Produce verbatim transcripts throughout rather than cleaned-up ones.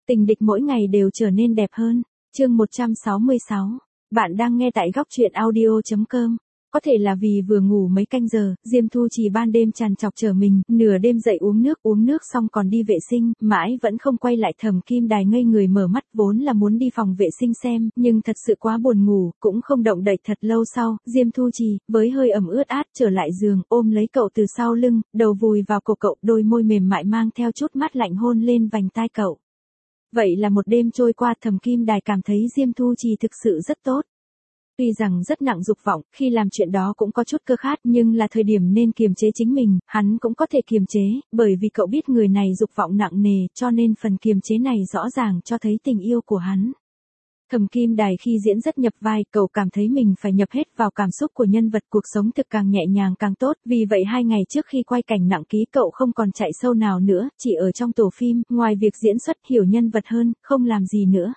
Tình địch mỗi ngày đều trở nên đẹp hơn. Chương một trăm sáu mươi sáu. Bạn đang nghe tại góc truyện audio chấm com. Có thể là vì vừa ngủ mấy canh giờ, Diêm Thu Trì ban đêm trằn trọc chờ mình, nửa đêm dậy uống nước, uống nước xong còn đi vệ sinh, mãi vẫn không quay lại. Thẩm Kim Đài ngây người mở mắt, vốn là muốn đi phòng vệ sinh xem, nhưng thật sự quá buồn ngủ, cũng không động đậy. Thật lâu sau, Diêm Thu Trì, với hơi ẩm ướt át trở lại giường, ôm lấy cậu từ sau lưng, đầu vùi vào cổ cậu, đôi môi mềm mại mang theo chút mát lạnh hôn lên vành tai cậu. Vậy là một đêm trôi qua, Thẩm Kim Đài cảm thấy Diêm Thu Trì thực sự rất tốt. Tuy rằng rất nặng dục vọng, khi làm chuyện đó cũng có chút cơ khát, nhưng là thời điểm nên kiềm chế chính mình, hắn cũng có thể kiềm chế, bởi vì cậu biết người này dục vọng nặng nề, cho nên phần kiềm chế này rõ ràng cho thấy tình yêu của hắn. Thẩm Kim Đài khi diễn rất nhập vai, cậu cảm thấy mình phải nhập hết vào cảm xúc của nhân vật, cuộc sống thực càng nhẹ nhàng càng tốt, vì vậy hai ngày trước khi quay cảnh nặng ký cậu không còn chạy sâu nào nữa, chỉ ở trong tổ phim, ngoài việc diễn xuất hiểu nhân vật hơn, không làm gì nữa.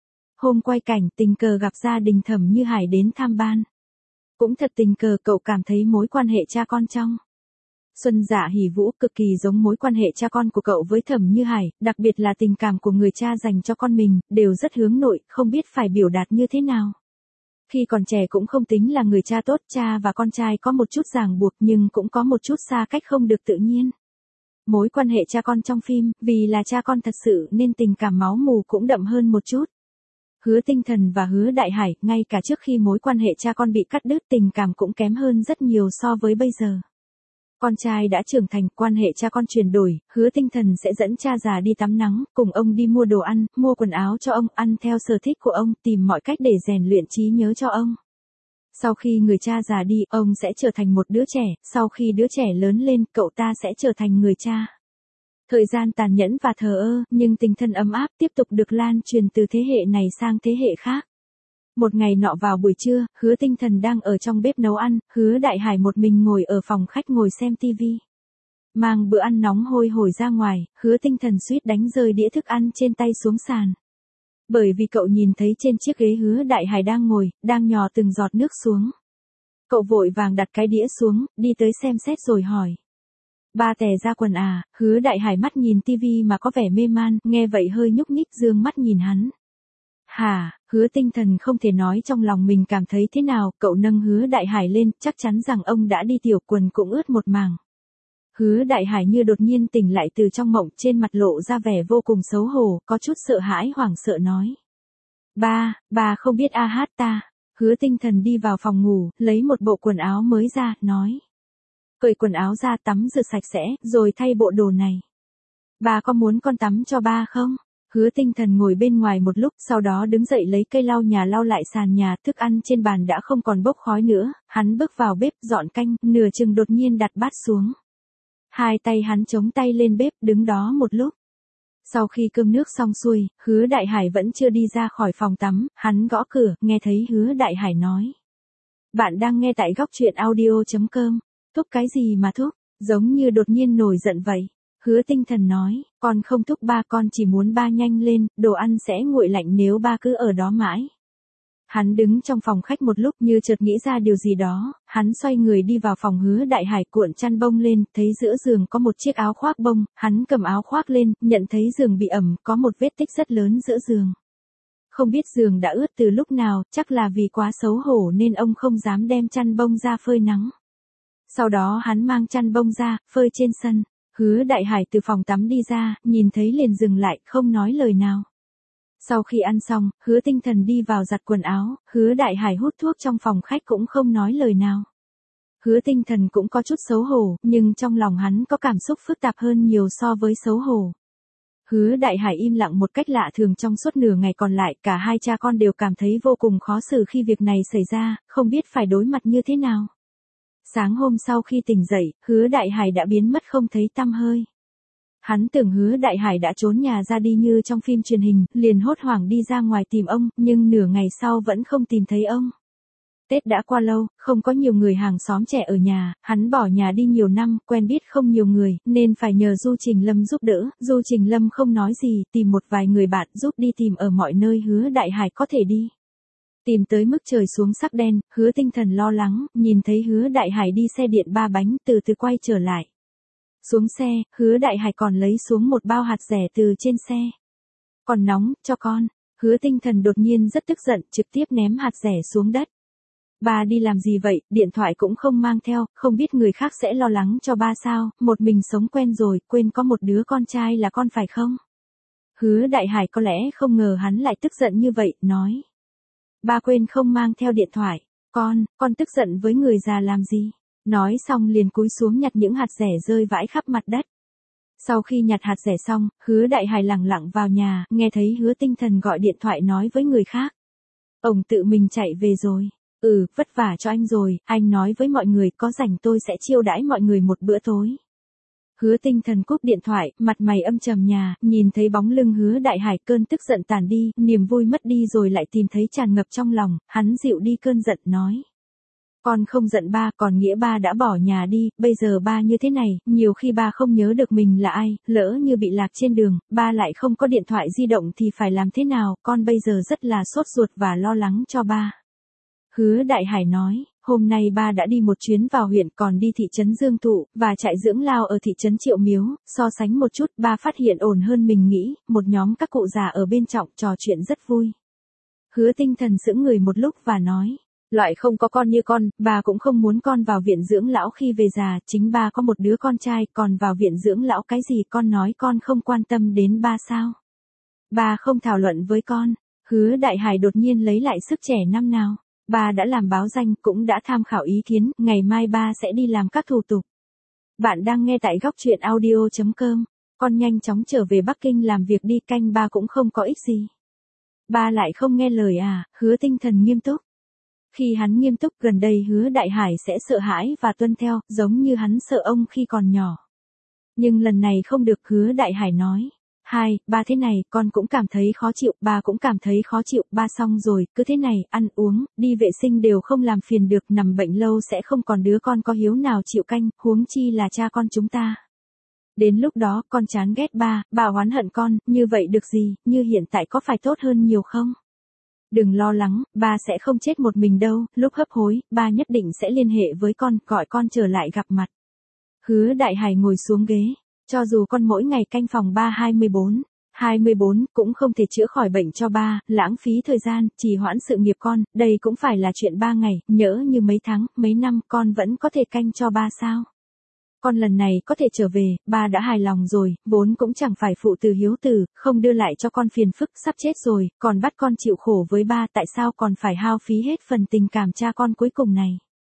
Hôm quay cảnh, tình cờ gặp gia đình Thẩm Như Hải đến tham ban. Cũng thật tình cờ cậu cảm thấy mối quan hệ cha con trong Xuân Dạ Hỉ Vũ cực kỳ giống mối quan hệ cha con của cậu với Thẩm Như Hải, đặc biệt là tình cảm của người cha dành cho con mình, đều rất hướng nội, không biết phải biểu đạt như thế nào. Khi còn trẻ cũng không tính là người cha tốt, cha và con trai có một chút ràng buộc nhưng cũng có một chút xa cách không được tự nhiên. Mối quan hệ cha con trong phim, vì là cha con thật sự nên tình cảm máu mù cũng đậm hơn một chút. Hứa Tinh Thần và Hứa Đại Hải, ngay cả trước khi mối quan hệ cha con bị cắt đứt, tình cảm cũng kém hơn rất nhiều so với bây giờ. Con trai đã trưởng thành, quan hệ cha con chuyển đổi, Hứa Tinh Thần sẽ dẫn cha già đi tắm nắng, cùng ông đi mua đồ ăn, mua quần áo cho ông, ăn theo sở thích của ông, tìm mọi cách để rèn luyện trí nhớ cho ông. Sau khi người cha già đi, ông sẽ trở thành một đứa trẻ, sau khi đứa trẻ lớn lên, cậu ta sẽ trở thành người cha. Thời gian tàn nhẫn và thờ ơ, nhưng tình thân ấm áp tiếp tục được lan truyền từ thế hệ này sang thế hệ khác. Một ngày nọ vào buổi trưa, Hứa Tinh Thần đang ở trong bếp nấu ăn, Hứa Đại Hải một mình ngồi ở phòng khách ngồi xem tivi. Mang bữa ăn nóng hôi hổi ra ngoài, Hứa Tinh Thần suýt đánh rơi đĩa thức ăn trên tay xuống sàn. Bởi vì cậu nhìn thấy trên chiếc ghế Hứa Đại Hải đang ngồi, đang nhò từng giọt nước xuống. Cậu vội vàng đặt cái đĩa xuống, đi tới xem xét rồi hỏi. Ba tè ra quần à? Hứa Đại Hải mắt nhìn tivi mà có vẻ mê man, nghe vậy hơi nhúc nhích dương mắt nhìn hắn. Hả? Hứa Tinh Thần không thể nói trong lòng mình cảm thấy thế nào, cậu nâng Hứa Đại Hải lên, chắc chắn rằng ông đã đi tiểu, quần cũng ướt một mảng. Hứa Đại Hải như đột nhiên tỉnh lại từ trong mộng, trên mặt lộ ra vẻ vô cùng xấu hổ, có chút sợ hãi hoảng sợ nói. Ba, ba không biết a hát ta. Hứa Tinh Thần đi vào phòng ngủ, lấy một bộ quần áo mới ra, nói. Cởi quần áo ra, tắm rửa sạch sẽ, rồi thay bộ đồ này. Ba có muốn con tắm cho ba không? Hứa Tinh Thần ngồi bên ngoài một lúc, sau đó đứng dậy lấy cây lau nhà lau lại sàn nhà, thức ăn trên bàn đã không còn bốc khói nữa, hắn bước vào bếp dọn canh, nửa chừng đột nhiên đặt bát xuống. Hai tay hắn chống tay lên bếp, đứng đó một lúc. Sau khi cơm nước xong xuôi, Hứa Đại Hải vẫn chưa đi ra khỏi phòng tắm, hắn gõ cửa, nghe thấy Hứa Đại Hải nói. Bạn đang nghe tại góc truyện audio chấm com. Thúc cái gì mà thúc, giống như đột nhiên nổi giận vậy. Hứa Tinh Thần nói, con không thúc ba, con chỉ muốn ba nhanh lên, đồ ăn sẽ nguội lạnh nếu ba cứ ở đó mãi. Hắn đứng trong phòng khách một lúc như chợt nghĩ ra điều gì đó, hắn xoay người đi vào phòng Hứa Đại Hải, cuộn chăn bông lên, thấy giữa giường có một chiếc áo khoác bông, hắn cầm áo khoác lên, nhận thấy giường bị ẩm, có một vết tích rất lớn giữa giường. Không biết giường đã ướt từ lúc nào, chắc là vì quá xấu hổ nên ông không dám đem chăn bông ra phơi nắng. Sau đó hắn mang chăn bông ra, phơi trên sân. Hứa Đại Hải từ phòng tắm đi ra, nhìn thấy liền dừng lại, không nói lời nào. Sau khi ăn xong, Hứa Tinh Thần đi vào giặt quần áo, Hứa Đại Hải hút thuốc trong phòng khách cũng không nói lời nào. Hứa Tinh Thần cũng có chút xấu hổ, nhưng trong lòng hắn có cảm xúc phức tạp hơn nhiều so với xấu hổ. Hứa Đại Hải im lặng một cách lạ thường trong suốt nửa ngày còn lại, cả hai cha con đều cảm thấy vô cùng khó xử khi việc này xảy ra, không biết phải đối mặt như thế nào. Sáng hôm sau khi tỉnh dậy, Hứa Đại Hải đã biến mất không thấy tăm hơi. Hắn tưởng Hứa Đại Hải đã trốn nhà ra đi như trong phim truyền hình, liền hốt hoảng đi ra ngoài tìm ông, nhưng nửa ngày sau vẫn không tìm thấy ông. Tết đã qua lâu, không có nhiều người hàng xóm trẻ ở nhà, hắn bỏ nhà đi nhiều năm, quen biết không nhiều người, nên phải nhờ Du Trình Lâm giúp đỡ. Du Trình Lâm không nói gì, tìm một vài người bạn giúp đi tìm ở mọi nơi Hứa Đại Hải có thể đi. Tìm tới mức trời xuống sắc đen, Hứa Tinh Thần lo lắng, nhìn thấy Hứa Đại Hải đi xe điện ba bánh, từ từ quay trở lại. Xuống xe, Hứa Đại Hải còn lấy xuống một bao hạt dẻ từ trên xe. Còn nóng, cho con. Hứa Tinh Thần đột nhiên rất tức giận, trực tiếp ném hạt dẻ xuống đất. Ba đi làm gì vậy, điện thoại cũng không mang theo, không biết người khác sẽ lo lắng cho ba sao, một mình sống quen rồi, quên có một đứa con trai là con phải không? Hứa Đại Hải có lẽ không ngờ hắn lại tức giận như vậy, nói. Ba quên không mang theo điện thoại, con, con tức giận với người già làm gì? Nói xong liền cúi xuống nhặt những hạt dẻ rơi vãi khắp mặt đất. Sau khi nhặt hạt dẻ xong, Hứa Đại Hải lẳng lặng vào nhà, nghe thấy Hứa Tinh Thần gọi điện thoại nói với người khác. Ông tự mình chạy về rồi. Ừ, vất vả cho anh rồi, anh nói với mọi người có rảnh tôi sẽ chiêu đãi mọi người một bữa tối. Hứa Tinh Thần cúp điện thoại, mặt mày âm trầm nhà, nhìn thấy bóng lưng Hứa Đại Hải cơn tức giận tàn đi, niềm vui mất đi rồi lại tìm thấy tràn ngập trong lòng, hắn dịu đi cơn giận nói. Con không giận ba, còn nghĩa ba đã bỏ nhà đi, bây giờ ba như thế này, nhiều khi ba không nhớ được mình là ai, lỡ như bị lạc trên đường, ba lại không có điện thoại di động thì phải làm thế nào, con bây giờ rất là sốt ruột và lo lắng cho ba. Hứa Đại Hải nói, hôm nay ba đã đi một chuyến vào huyện còn đi thị trấn Dương Thụ, và trại dưỡng lao ở thị trấn Triệu Miếu, so sánh một chút ba phát hiện ổn hơn mình nghĩ, một nhóm các cụ già ở bên trọng trò chuyện rất vui. Hứa Tinh Thần sững người một lúc và nói, loại không có con như con, ba cũng không muốn con vào viện dưỡng lão khi về già, chính ba có một đứa con trai, còn vào viện dưỡng lão cái gì con nói con không quan tâm đến ba sao? Ba không thảo luận với con. Hứa Đại Hải đột nhiên lấy lại sức trẻ năm nào. Ba đã làm báo danh, cũng đã tham khảo ý kiến, ngày mai ba sẽ đi làm các thủ tục. Bạn đang nghe tại góc truyện audio chấm com, con nhanh chóng trở về Bắc Kinh làm việc đi, canh ba cũng không có ích gì. Ba lại không nghe lời à, Hứa Tinh Thần nghiêm túc. Khi hắn nghiêm túc gần đây Hứa Đại Hải sẽ sợ hãi và tuân theo, giống như hắn sợ ông khi còn nhỏ. Nhưng lần này không được, Hứa Đại Hải nói. Hai, ba thế này, con cũng cảm thấy khó chịu, ba cũng cảm thấy khó chịu, ba xong rồi, cứ thế này, ăn uống, đi vệ sinh đều không làm phiền được, nằm bệnh lâu sẽ không còn đứa con có hiếu nào chịu canh, huống chi là cha con chúng ta. Đến lúc đó, con chán ghét ba, ba oán hận con, như vậy được gì, như hiện tại có phải tốt hơn nhiều không? Đừng lo lắng, ba sẽ không chết một mình đâu, lúc hấp hối, ba nhất định sẽ liên hệ với con, gọi con trở lại gặp mặt. Hứa Đại Hải ngồi xuống ghế. Cho dù con mỗi ngày canh phòng ba hai mươi bốn, hai mươi bốn cũng không thể chữa khỏi bệnh cho ba, lãng phí thời gian, trì hoãn sự nghiệp con, đây cũng phải là chuyện ba ngày, nhỡ như mấy tháng, mấy năm con vẫn có thể canh cho ba sao. Con lần này có thể trở về, ba đã hài lòng rồi, vốn cũng chẳng phải phụ tử hiếu tử, không đưa lại cho con phiền phức, sắp chết rồi, còn bắt con chịu khổ với ba, tại sao còn phải hao phí hết phần tình cảm cha con cuối cùng này.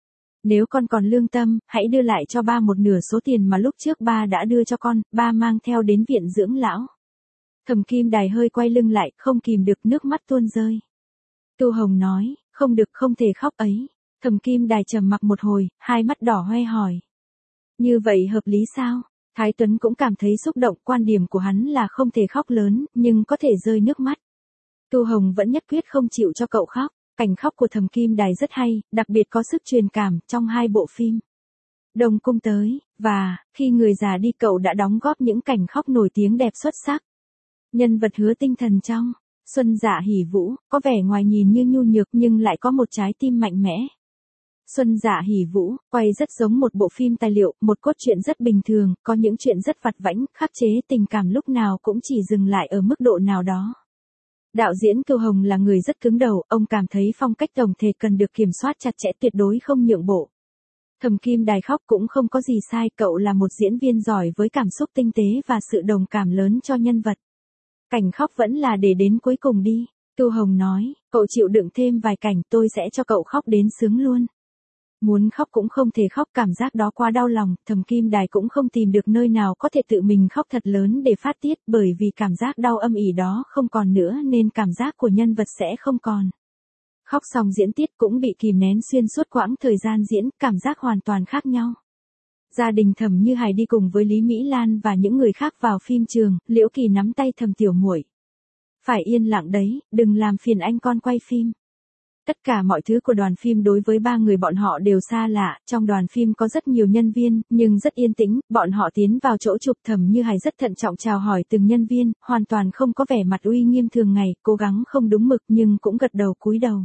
Nếu con còn lương tâm, hãy đưa lại cho ba một nửa số tiền mà lúc trước ba đã đưa cho con, ba mang theo đến viện dưỡng lão. Thẩm Kim Đài hơi quay lưng lại, không kìm được nước mắt tuôn rơi. Tu Hồng nói, không được, không thể khóc ấy. Thẩm Kim Đài trầm mặc một hồi, hai mắt đỏ hoe hỏi. Như vậy hợp lý sao? Thái Tuấn cũng cảm thấy xúc động, quan điểm của hắn là không thể khóc lớn, nhưng có thể rơi nước mắt. Tu Hồng vẫn nhất quyết không chịu cho cậu khóc. Cảnh khóc của Thẩm Kim Đài rất hay, đặc biệt có sức truyền cảm trong hai bộ phim. Đông Cung tới, và, khi người già đi cậu đã đóng góp những cảnh khóc nổi tiếng đẹp xuất sắc. Nhân vật Hứa Tinh Thần trong Xuân Dạ Hỉ Vũ, có vẻ ngoài nhìn như nhu nhược nhưng lại có một trái tim mạnh mẽ. Xuân Dạ Hỉ Vũ, quay rất giống một bộ phim tài liệu, một cốt truyện rất bình thường, có những chuyện rất vặt vãnh, khắc chế tình cảm lúc nào cũng chỉ dừng lại ở mức độ nào đó. Đạo diễn Cưu Hồng là người rất cứng đầu, ông cảm thấy phong cách tổng thể cần được kiểm soát chặt chẽ, tuyệt đối không nhượng bộ. Thẩm Kim Đài khóc cũng không có gì sai, cậu là một diễn viên giỏi với cảm xúc tinh tế và sự đồng cảm lớn cho nhân vật. Cảnh khóc vẫn là để đến cuối cùng đi. Cưu Hồng nói, cậu chịu đựng thêm vài cảnh, tôi sẽ cho cậu khóc đến sướng luôn. Muốn khóc cũng không thể khóc, cảm giác đó quá đau lòng, Thẩm Kim Đài cũng không tìm được nơi nào có thể tự mình khóc thật lớn để phát tiết, bởi vì cảm giác đau âm ỉ đó không còn nữa nên cảm giác của nhân vật sẽ không còn. Khóc xong diễn tiết cũng bị kìm nén xuyên suốt quãng thời gian diễn, cảm giác hoàn toàn khác nhau. Gia đình Thẩm Như Hải đi cùng với Lý Mỹ Lan và những người khác vào phim trường, Liễu Kỳ nắm tay Thẩm Tiểu Muội. Phải yên lặng đấy, đừng làm phiền anh con quay phim. Tất cả mọi thứ của đoàn phim đối với ba người bọn họ đều xa lạ, trong đoàn phim có rất nhiều nhân viên, nhưng rất yên tĩnh, bọn họ tiến vào chỗ chụp, Thẩm Như Hải rất thận trọng chào hỏi từng nhân viên, hoàn toàn không có vẻ mặt uy nghiêm thường ngày, cố gắng không đúng mực nhưng cũng gật đầu cúi đầu.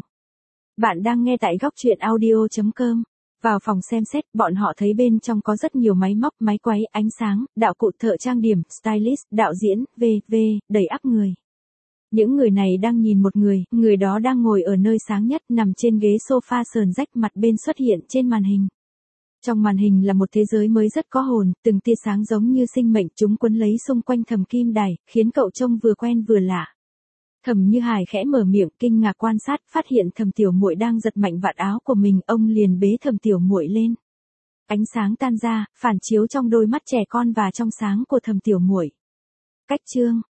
Bạn đang nghe tại góc truyện audio chấm com. Vào phòng xem xét, bọn họ thấy bên trong có rất nhiều máy móc, máy quay, ánh sáng, đạo cụ, thợ trang điểm, stylist, đạo diễn, vân vân, đầy ắp người. Những người này đang nhìn một người, người đó đang ngồi ở nơi sáng nhất, nằm trên ghế sofa sờn rách, mặt bên xuất hiện trên màn hình. Trong màn hình là một thế giới mới rất có hồn, từng tia sáng giống như sinh mệnh, chúng quấn lấy xung quanh Thẩm Kim Đài, khiến cậu trông vừa quen vừa lạ. Thẩm Như Hải khẽ mở miệng, kinh ngạc quan sát, phát hiện Thẩm Tiểu Muội đang giật mạnh vạt áo của mình, ông liền bế Thẩm Tiểu Muội lên. Ánh sáng tan ra, phản chiếu trong đôi mắt trẻ con và trong sáng của Thẩm Tiểu Muội. Cách chương